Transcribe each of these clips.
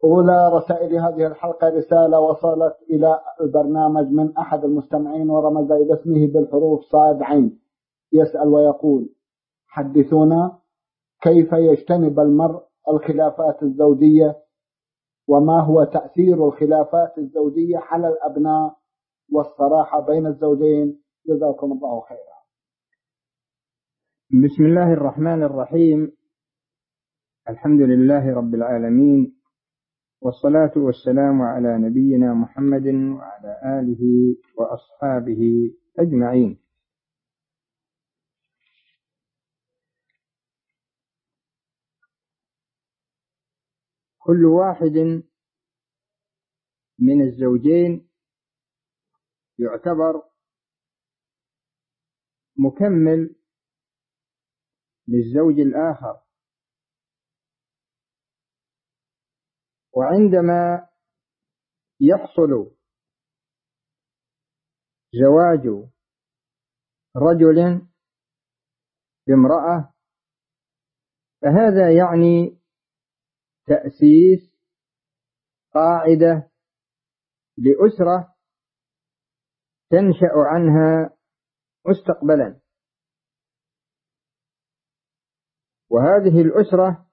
أولى رسائل هذه الحلقة رسالة وصلت إلى البرنامج من أحد المستمعين ورمز إلى اسمه بالحروف صاد عين، يسأل ويقول: حدثونا كيف يجتنب المرء الخلافات الزوجية، وما هو تأثير الخلافات الزوجية على الأبناء والصراحة بين الزوجين؟ جزاكم الله خيرا. بسم الله الرحمن الرحيم. الحمد لله رب العالمين، والصلاة والسلام على نبينا محمد وعلى آله وأصحابه أجمعين. كل واحد من الزوجين يعتبر مكمل للزوج الآخر، وعندما يحصل زواج رجل بامرأة فهذا يعني تأسيس قاعدة لأسرة تنشأ عنها مستقبلا، وهذه الأسرة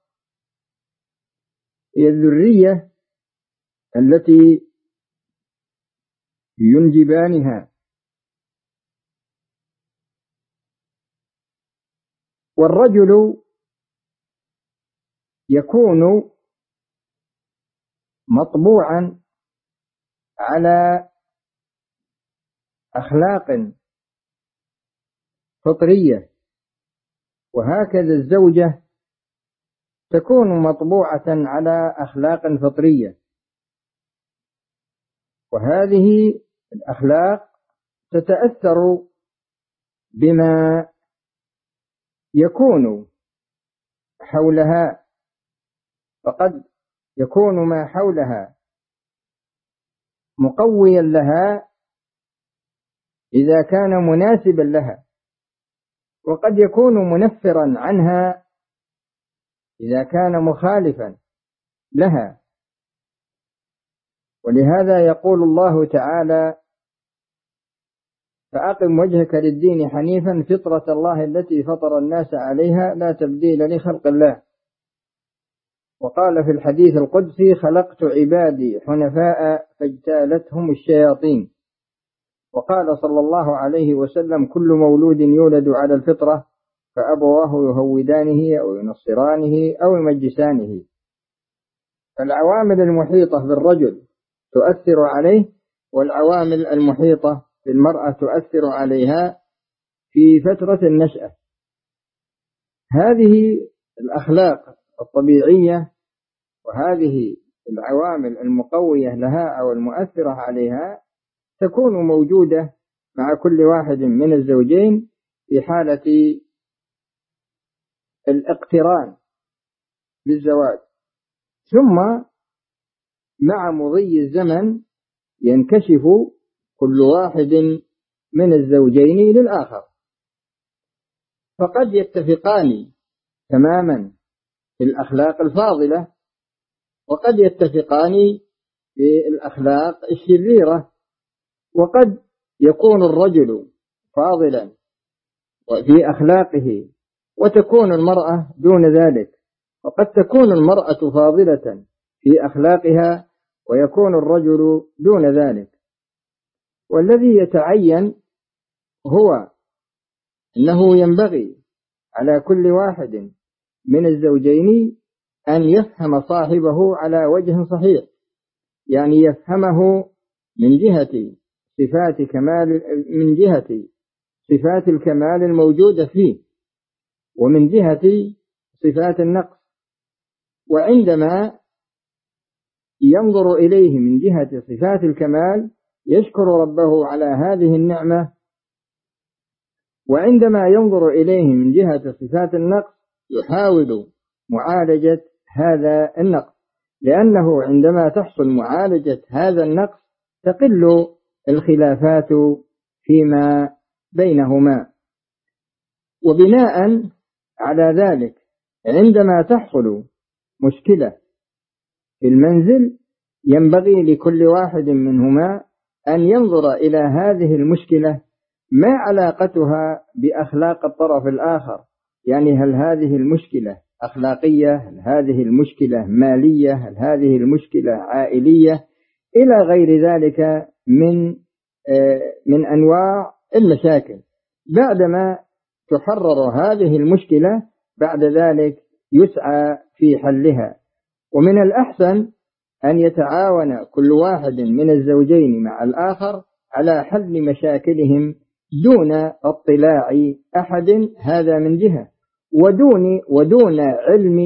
هي الذرية التي ينجبانها. والرجل يكون مطبوعا على أخلاق فطرية، وهكذا الزوجة تكون مطبوعة على أخلاق فطرية، وهذه الأخلاق تتأثر بما يكون حولها، فقد يكون ما حولها مقويا لها إذا كان مناسبا لها، وقد يكون منفرا عنها إذا كان مخالفا لها. ولهذا يقول الله تعالى: فأقم وجهك للدين حنيفا فطرة الله التي فطر الناس عليها لا تبديل لخلق الله. وقال في الحديث القدسي: خلقت عبادي حنفاء فاجتالتهم الشياطين. وقال صلى الله عليه وسلم: كل مولود يولد على الفطرة فأبواه يهودانه أو ينصرانه أو يمجسانه. فالعوامل المحيطة بالرجل تؤثر عليه، والعوامل المحيطة بالمرأة تؤثر عليها في فترة النشأة. هذه الأخلاق الطبيعية وهذه العوامل المقوية لها أو المؤثرة عليها تكون موجودة مع كل واحد من الزوجين في حالة الاقتران بالزواج، ثم مع مضي الزمن ينكشف كل واحد من الزوجين للآخر، فقد يتفقان تماما في الأخلاق الفاضلة، وقد يتفقان في الأخلاق الشريرة، وقد يكون الرجل فاضلا في أخلاقه وتكون المرأة دون ذلك، وقد تكون المرأة فاضلة في أخلاقها ويكون الرجل دون ذلك. والذي يتعين هو أنه ينبغي على كل واحد من الزوجين أن يفهم صاحبه على وجه صحيح، يعني يفهمه من جهة صفات الكمال الموجودة فيه، ومن جهة صفات النقص. وعندما ينظر إليه من جهة صفات الكمال يشكر ربه على هذه النعمة، وعندما ينظر إليه من جهة صفات النقص يحاول معالجة هذا النقص، لأنه عندما تحصل معالجة هذا النقص تقل الخلافات فيما بينهما. وبناء على ذلك عندما تحصل مشكلة في المنزل، ينبغي لكل واحد منهما أن ينظر إلى هذه المشكلة ما علاقتها بأخلاق الطرف الآخر، يعني هل هذه المشكلة أخلاقية، هل هذه المشكلة مالية، هل هذه المشكلة عائلية، إلى غير ذلك من أنواع المشاكل. بعدما تحرر هذه المشكلة بعد ذلك يسعى في حلها. ومن الأحسن أن يتعاون كل واحد من الزوجين مع الآخر على حل مشاكلهم دون اطلاع أحد، هذا من جهة، ودون علم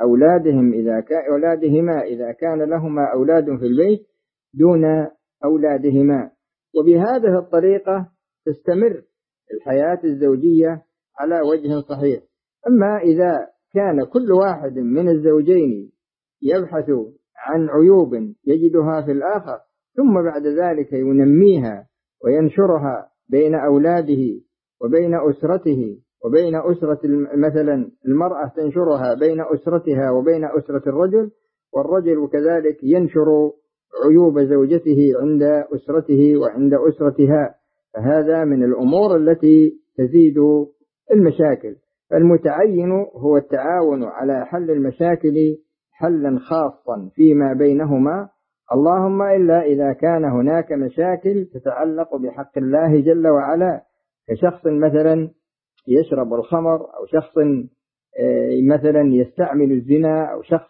أولادهما إذا كان لهما أولاد في البيت، دون أولادهما. وبهذه الطريقة تستمر الحياة الزوجية على وجه صحيح. أما إذا كان كل واحد من الزوجين يبحث عن عيوب يجدها في الآخر، ثم بعد ذلك ينميها وينشرها بين أولاده وبين أسرته وبين أسرة، مثلا المرأة تنشرها بين أسرتها وبين أسرة الرجل، والرجل كذلك ينشر عيوب زوجته عند أسرته وعند أسرتها، فهذا من الأمور التي تزيد المشاكل. فالمتعين هو التعاون على حل المشاكل حلا خاصا فيما بينهما، اللهم إلا إذا كان هناك مشاكل تتعلق بحق الله جل وعلا، كشخص مثلا يشرب الخمر، أو شخص مثلا يستعمل الزنا، أو شخص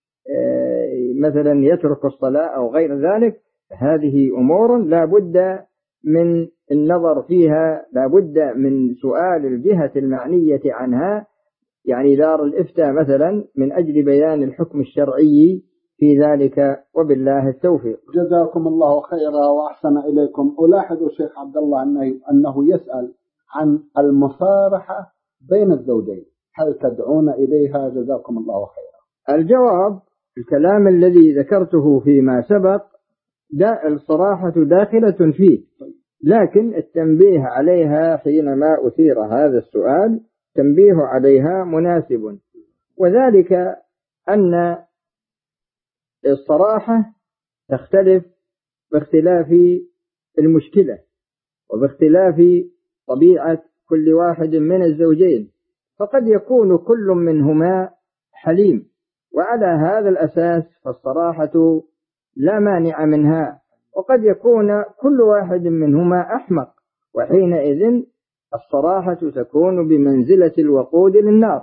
مثلا يترك الصلاة أو غير ذلك، هذه أمور لا بد من النظر فيها، لا بد من سؤال الجهة المعنية عنها، يعني دار الإفتاء مثلا، من أجل بيان الحكم الشرعي في ذلك، وبالله التوفيق. جزاكم الله خيرا وأحسن إليكم. ألاحظ شيخ عبد الله أنه يسأل عن المصارحة بين الزوجين، هل تدعون إليها؟ جزاكم الله خيرا. الجواب: الكلام الذي ذكرته فيما سبق الصراحة داخلة فيه، لكن التنبيه عليها حينما أثير هذا السؤال تنبيه عليها مناسب، وذلك أن الصراحة تختلف باختلاف المشكلة وباختلاف طبيعة كل واحد من الزوجين، فقد يكون كل منهما حليم، وعلى هذا الأساس فالصراحة لا مانع منها، وقد يكون كل واحد منهما أحمق، وحينئذ الصراحة تكون بمنزلة الوقود للنار،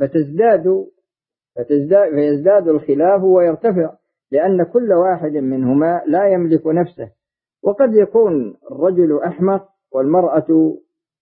فيزداد الخلاف ويرتفع، لأن كل واحد منهما لا يملك نفسه. وقد يكون الرجل أحمق والمرأة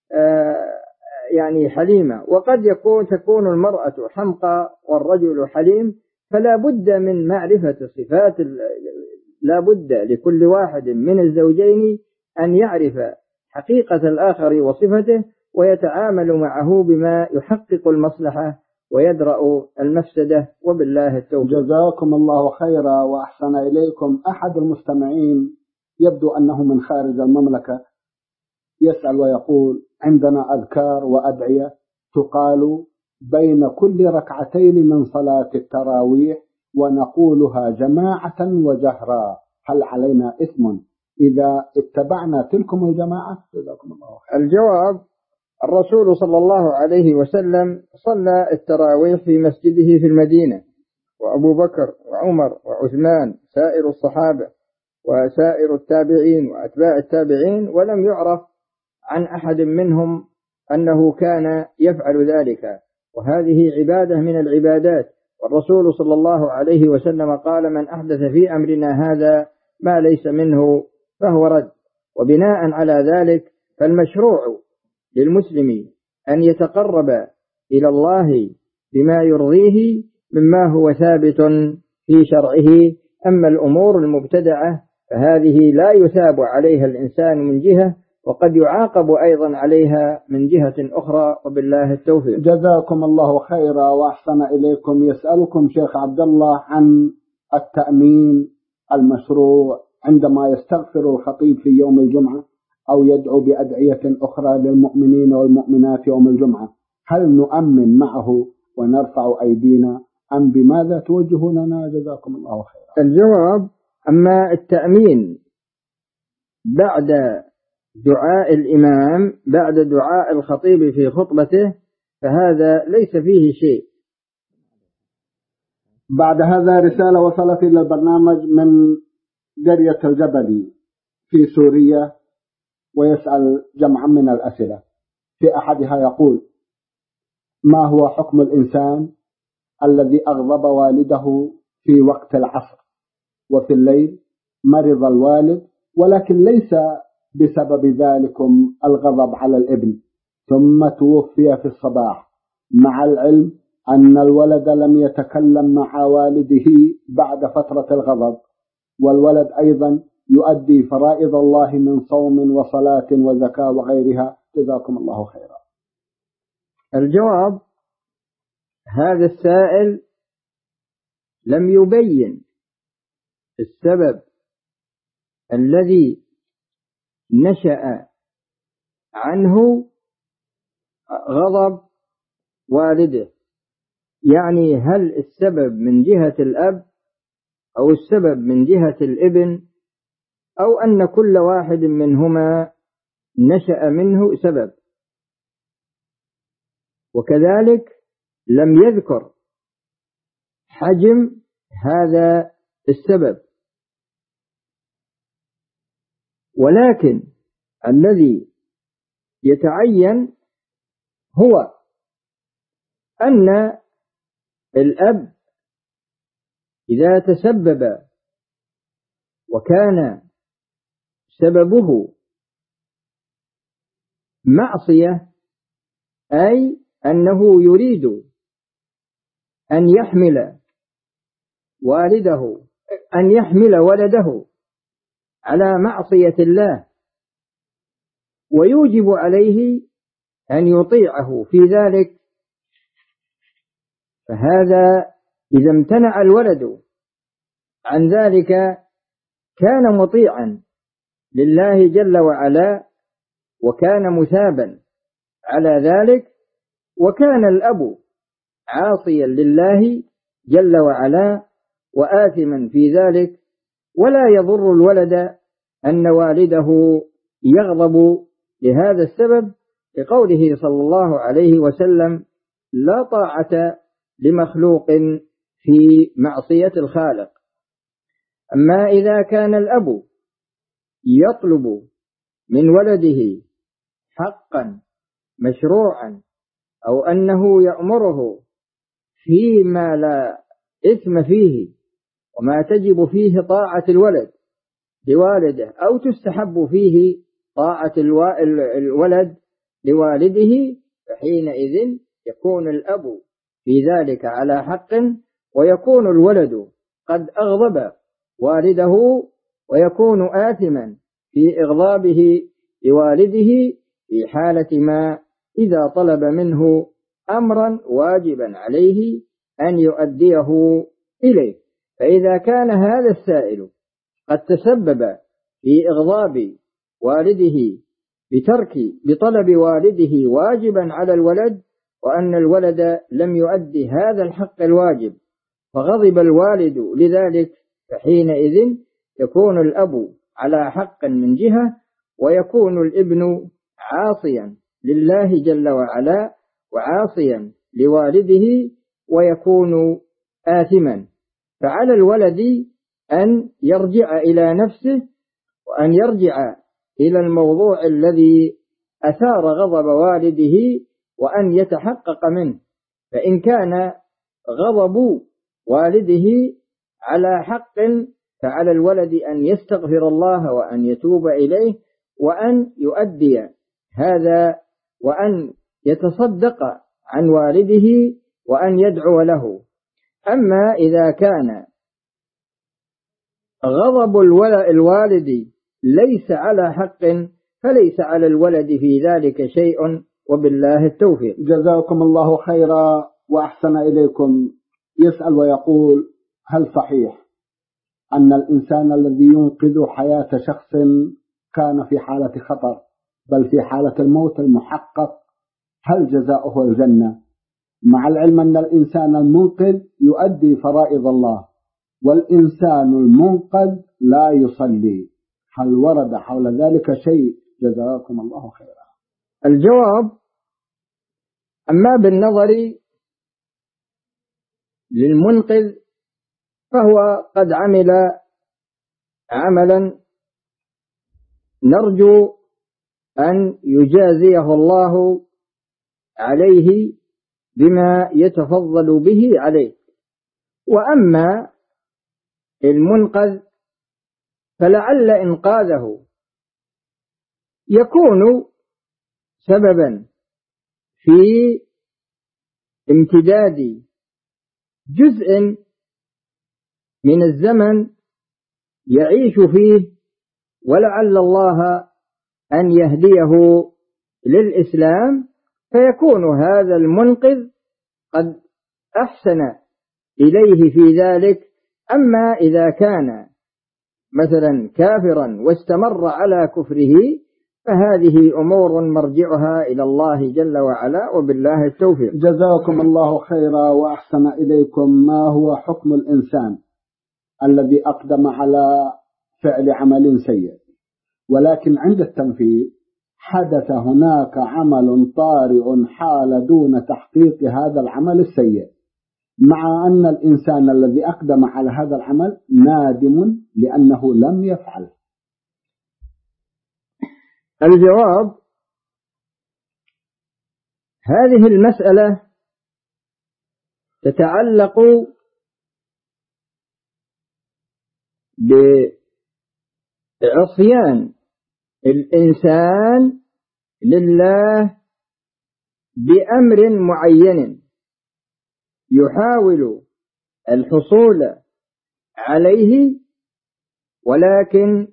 يعني حليمة، وقد تكون المرأة حمقى والرجل حليم، فلا بد من معرفة صفات، لا بد لكل واحد من الزوجين أن يعرف حقيقة الآخر وصفته، ويتعامل معه بما يحقق المصلحة ويدرأ المفسدة، وبالله التوفيق. جزاكم الله خيرا وأحسن إليكم. أحد المستمعين يبدو أنه من خارج المملكة يسأل ويقول: عندنا أذكار وأدعية تقال بين كل ركعتين من صلاة التراويح ونقولها جماعة وجهرا، هل علينا إثم إذا اتبعنا تلكم الجماعة؟ جزاكم الله خيرا. الجواب: الرسول صلى الله عليه وسلم صلى التراويح في مسجده في المدينة، وأبو بكر وعمر وعثمان سائر الصحابة وسائر التابعين وأتباع التابعين، ولم يعرف عن أحد منهم أنه كان يفعل ذلك، وهذه عبادة من العبادات، والرسول صلى الله عليه وسلم قال: من أحدث في أمرنا هذا ما ليس منه فهو رد. وبناء على ذلك فالمشروع للمسلم أن يتقرب إلى الله بما يرضيه مما هو ثابت في شرعه، أما الأمور المبتدعة فهذه لا يثاب عليها الإنسان من جهة، وقد يعاقب أيضا عليها من جهة أخرى، وبالله التوفيق. جزاكم الله خيرا وأحسن إليكم. يسألكم شيخ عبد الله عن التأمين المشروع عندما يستغفر الخطيب في يوم الجمعة أو يدعو بأدعية أخرى للمؤمنين والمؤمنات يوم الجمعة، هل نؤمن معه ونرفع أيدينا أم بماذا توجهوننا؟ جزاكم الله خيرا. الجواب: أما التأمين بعد دعاء الإمام، بعد دعاء الخطيب في خطبته، فهذا ليس فيه شيء. بعد هذا رسالة وصلت إلى البرنامج من قرية الجبلي في سوريا، ويسأل جمعا من الأسئلة. في أحدها يقول: ما هو حكم الإنسان الذي أغضب والده في وقت العصر وفي الليل مرض الوالد، ولكن ليس بسبب ذلكم الغضب على الابن، ثم توفي في الصباح، مع العلم أن الولد لم يتكلم مع والده بعد فترة الغضب، والولد أيضا يؤدي فرائض الله من صوم وصلاة وزكاة وغيرها؟ جزاكم الله خيرا. الجواب: هذا السائل لم يبين السبب الذي نشأ عنه غضب والده، يعني هل السبب من جهة الأب أو السبب من جهة الابن، أو أن كل واحد منهما نشأ منه سبب. وكذلك لم يذكر حجم هذا السبب، ولكن الذي يتعين هو أن الأب إذا تسبب وكان سببه معصية، أي أنه يريد أن يحمل ولده على معصية الله، ويوجب عليه أن يطيعه في ذلك، فهذا إذا امتنع الولد عن ذلك كان مطيعا لله جل وعلا، وكان مثابا على ذلك، وكان الأب عاصيا لله جل وعلا وآثما في ذلك، ولا يضر الولد أن والده يغضب لهذا السبب، لقوله صلى الله عليه وسلم: لا طاعة لمخلوق في معصية الخالق. أما إذا كان الأب يطلب من ولده حقا مشروعا، أو أنه يأمره فيما لا إثم فيه وما تجب فيه طاعة الولد لوالده، أو تستحب فيه طاعة الولد لوالده، فحينئذ يكون الأب في ذلك على حق، ويكون الولد قد أغضب والده، ويكون آثما في إغضابه لوالده في حالة ما إذا طلب منه أمرا واجبا عليه أن يؤديه إليه. فإذا كان هذا السائل قد تسبب في إغضاب والده بطلب والده واجبا على الولد، وأن الولد لم يؤدي هذا الحق الواجب، فغضب الوالد لذلك، فحينئذ يكون الأب على حق من جهة، ويكون الابن عاصيا لله جل وعلا وعاصيا لوالده، ويكون آثما. فعلى الولد أن يرجع إلى نفسه، وأن يرجع إلى الموضوع الذي أثار غضب والده، وأن يتحقق منه. فإن كان غضب والده على حق، فعلى الولد أن يستغفر الله وأن يتوب إليه، وأن يؤدي هذا، وأن يتصدق عن والده، وأن يدعو له. أما إذا كان غضب الوالد ليس على حق، فليس على الولد في ذلك شيء، وبالله التوفيق. جزاكم الله خيرا وأحسن إليكم. يسأل ويقول: هل صحيح أن الإنسان الذي ينقذ حياة شخص كان في حالة خطر، بل في حالة الموت المحقق، هل جزاؤه الجنة؟ مع العلم أن الإنسان المنقذ يؤدي فرائض الله، والإنسان المنقذ لا يصلي. هل ورد حول ذلك شيء؟ جزاكم الله خيرا. الجواب: أما بالنظر للمنقذ فهو قد عمل عملا نرجو أن يجازيه الله عليه بما يتفضل به عليه. وأما المنقذ فلعل إنقاذه يكون سببا في امتداد جزء من الزمن يعيش فيه، ولعل الله أن يهديه للإسلام، فيكون هذا المنقذ قد أحسن إليه في ذلك. أما إذا كان مثلا كافرا واستمر على كفره فهذه أمور مرجعها إلى الله جل وعلا، وبالله التوفيق. جزاكم الله خيرا وأحسن إليكم. ما هو حكم الإنسان الذي أقدم على فعل عمل سيء، ولكن عند التنفيذ حدث هناك عمل طارئ حال دون تحقيق هذا العمل السيء، مع أن الإنسان الذي أقدم على هذا العمل نادم لأنه لم يفعل؟ الجواب: هذه المسألة تتعلق بعصيان الإنسان لله بأمر معين يحاول الحصول عليه، ولكن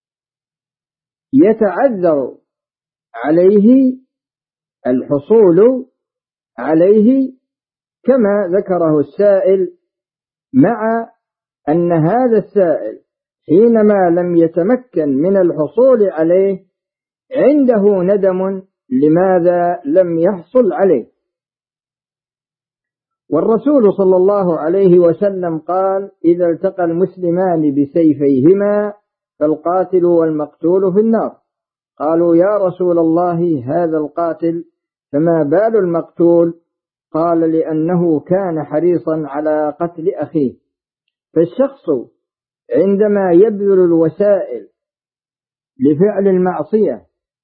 يتعذر عليه الحصول عليه كما ذكره السائل، مع أن هذا السائل حينما لم يتمكن من الحصول عليه عنده ندم لماذا لم يحصل عليه. والرسول صلى الله عليه وسلم قال: إذا التقى المسلمان بسيفيهما فالقاتل والمقتول في النار. قالوا: يا رسول الله هذا القاتل، فما بال المقتول؟ قال: لأنه كان حريصا على قتل أخيه. فالشخص عندما يبذل الوسائل لفعل المعصية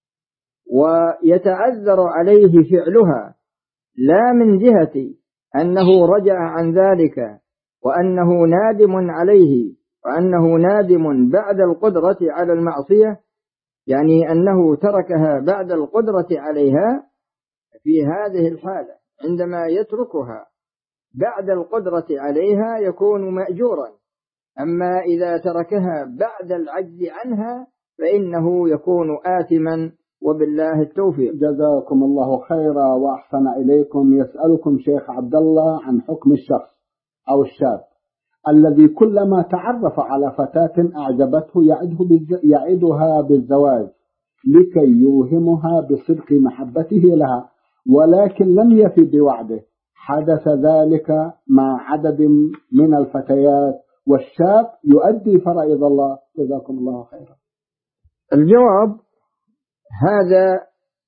ويتعذر عليه فعلها، لا من جهة أنه رجع عن ذلك وأنه نادم عليه وأنه نادم بعد القدرة على المعصية، يعني أنه تركها بعد القدرة عليها، في هذه الحالة عندما يتركها بعد القدرة عليها يكون مأجورا. أما إذا تركها بعد العجز عنها فإنه يكون آثما، وبالله التوفيق. جزاكم الله خيرا وأحسن إليكم. يسألكم شيخ عبد الله عن حكم الشخص أو الشاب الذي كلما تعرف على فتاة أعجبته يعدها بالزواج لكي يوهمها بصدق محبته لها، ولكن لم يفي بوعده. حدث ذلك مع عدد من الفتيات، والشاب يؤدي فرائض الله. جزاكم الله خيرا. الجواب: هذا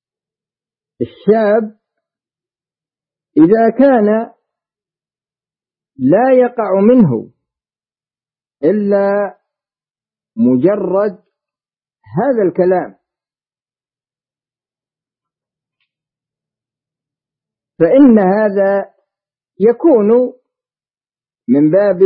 الشاب إذا كان لا يقع منه إلا مجرد هذا الكلام فإن هذا يكون من باب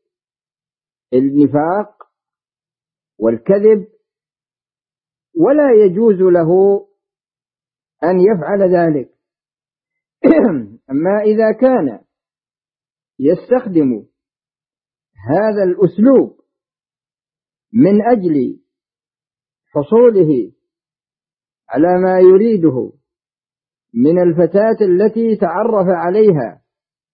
النفاق والكذب، ولا يجوز له أن يفعل ذلك. أما إذا كان يستخدم هذا الأسلوب من أجل حصوله على ما يريده من الفتاة التي تعرف عليها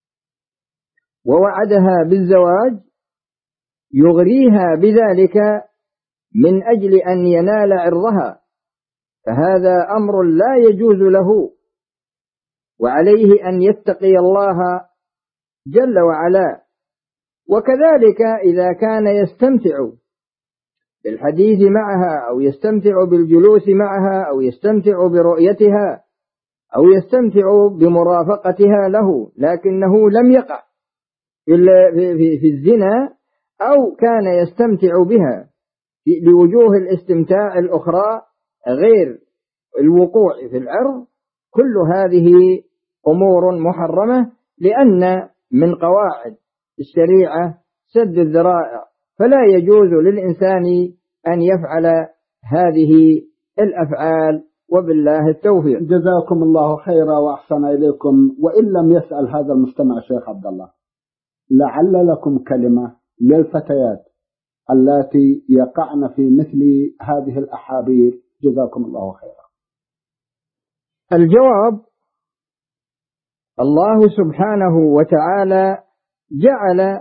ووعدها بالزواج، يغريها بذلك من أجل أن ينال عرضها، فهذا أمر لا يجوز له وعليه أن يتقي الله جل وعلا. وكذلك إذا كان يستمتع بالحديث معها أو يستمتع بالجلوس معها أو يستمتع برؤيتها أو يستمتع بمرافقتها له لكنه لم يقع في الزنا، أو كان يستمتع بها لوجوه الاستمتاع الأخرى غير الوقوع في العرض، كل هذه أمور محرمة، لأن من قواعد الشريعة سد الذرائع، فلا يجوز للإنسان أن يفعل هذه الأفعال، وبالله التوفيق. جزاكم الله خيرا وأحسن إليكم. وإن لم يسأل هذا المستمع شيخ عبد الله، لعل لكم كلمة للفتيات التي يقعن في مثل هذه الأحابيل. جزاكم الله خيرا. الجواب: الله سبحانه وتعالى جعل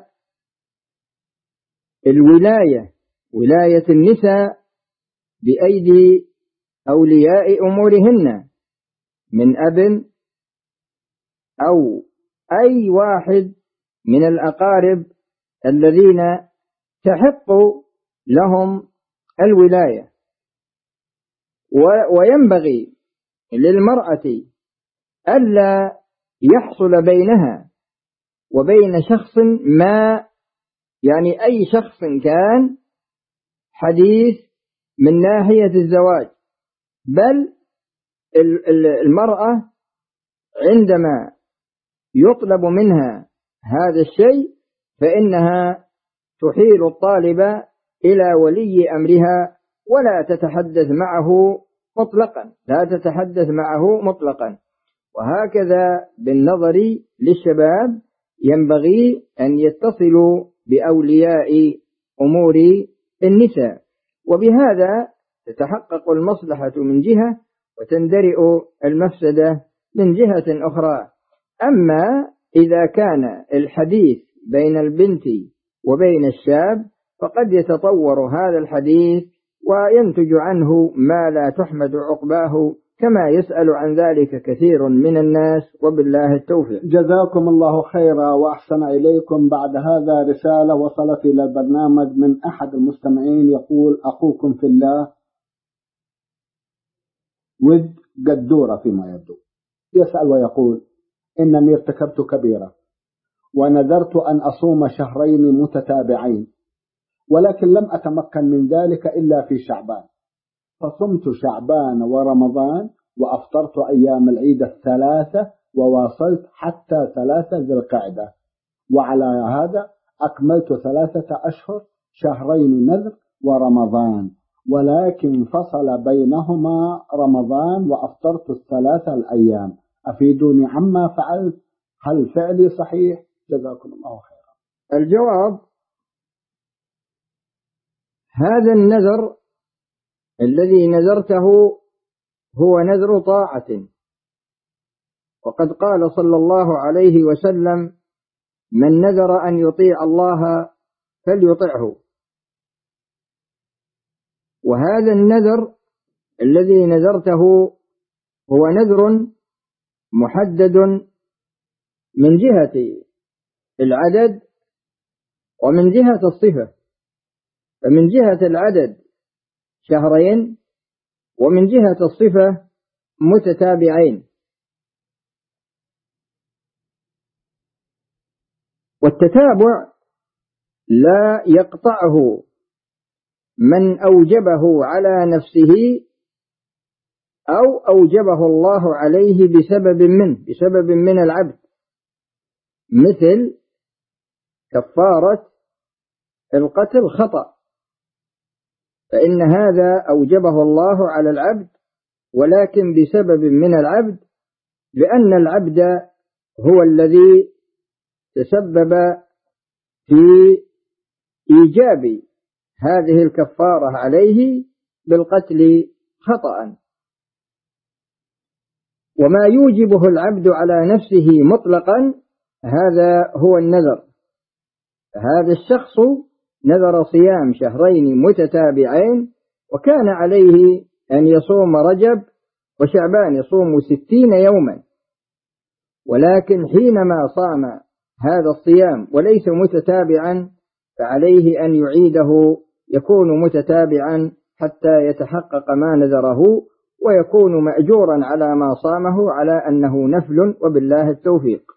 الولاية، ولاية النساء، بأيدي أولياء أمورهن من أب أو أي واحد من الأقارب الذين تحق لهم الولاية. وينبغي للمرأة ألا يحصل بينها وبين شخص ما، يعني أي شخص كان، حديث من ناحية الزواج، بل المرأة عندما يطلب منها هذا الشيء فإنها تحيل الطالب إلى ولي أمرها ولا تتحدث معه مطلقا، لا تتحدث معه مطلقا. وهكذا بالنظر للشباب ينبغي أن يتصلوا بأولياء أمور النساء، وبهذا تتحقق المصلحة من جهة وتندرئ المفسدة من جهة أخرى. أما إذا كان الحديث بين البنت وبين الشاب فقد يتطور هذا الحديث وينتج عنه ما لا تحمد عقباه، كما يسأل عن ذلك كثير من الناس، وبالله التوفيق. جزاكم الله خيرا وأحسن إليكم. بعد هذا رسالة وصلت إلى البرنامج من أحد المستمعين يقول: أخوكم في الله ود قدورة فيما يبدو. يسأل ويقول: إنني ارتكبت كبيرة ونذرت أن أصوم شهرين متتابعين، ولكن لم أتمكن من ذلك إلا في شعبان، فصمت شعبان ورمضان وأفطرت أيام العيد الثلاثة وواصلت حتى 3 ذي القعدة، وعلى هذا أكملت 3 أشهر، شهرين نذر ورمضان، ولكن فصل بينهما رمضان وأفطرت 3 الأيام. أفيدوني عما فعلت، هل فعلي صحيح؟ جزاكم الله خيرا. الجواب: هذا النذر الذي نذرته هو نذر طاعة، وقد قال صلى الله عليه وسلم: من نذر أن يطيع الله فليطعه. وهذا النذر الذي نذرته هو نذر محدد من جهة العدد ومن جهة الصفة. فمن جهة العدد شهرين، ومن جهة الصفة متتابعين. والتتابع لا يقطعه من أوجبه على نفسه أو أوجبه الله عليه بسبب من العبد، مثل كفارة القتل خطأ، فإن هذا أوجبه الله على العبد، ولكن بسبب من العبد، لأن العبد هو الذي تسبب في إيجاب هذه الكفارة عليه بالقتل خطأ. وما يوجبه العبد على نفسه مطلقا هذا هو النذر. هذا الشخص نذر صيام شهرين متتابعين، وكان عليه أن يصوم رجب وشعبان، يصوم 60 يوما، ولكن حينما صام هذا الصيام وليس متتابعا فعليه أن يعيده، يكون متتابعا حتى يتحقق ما نذره، ويكون مأجورا على ما صامه على أنه نفل، وبالله التوفيق.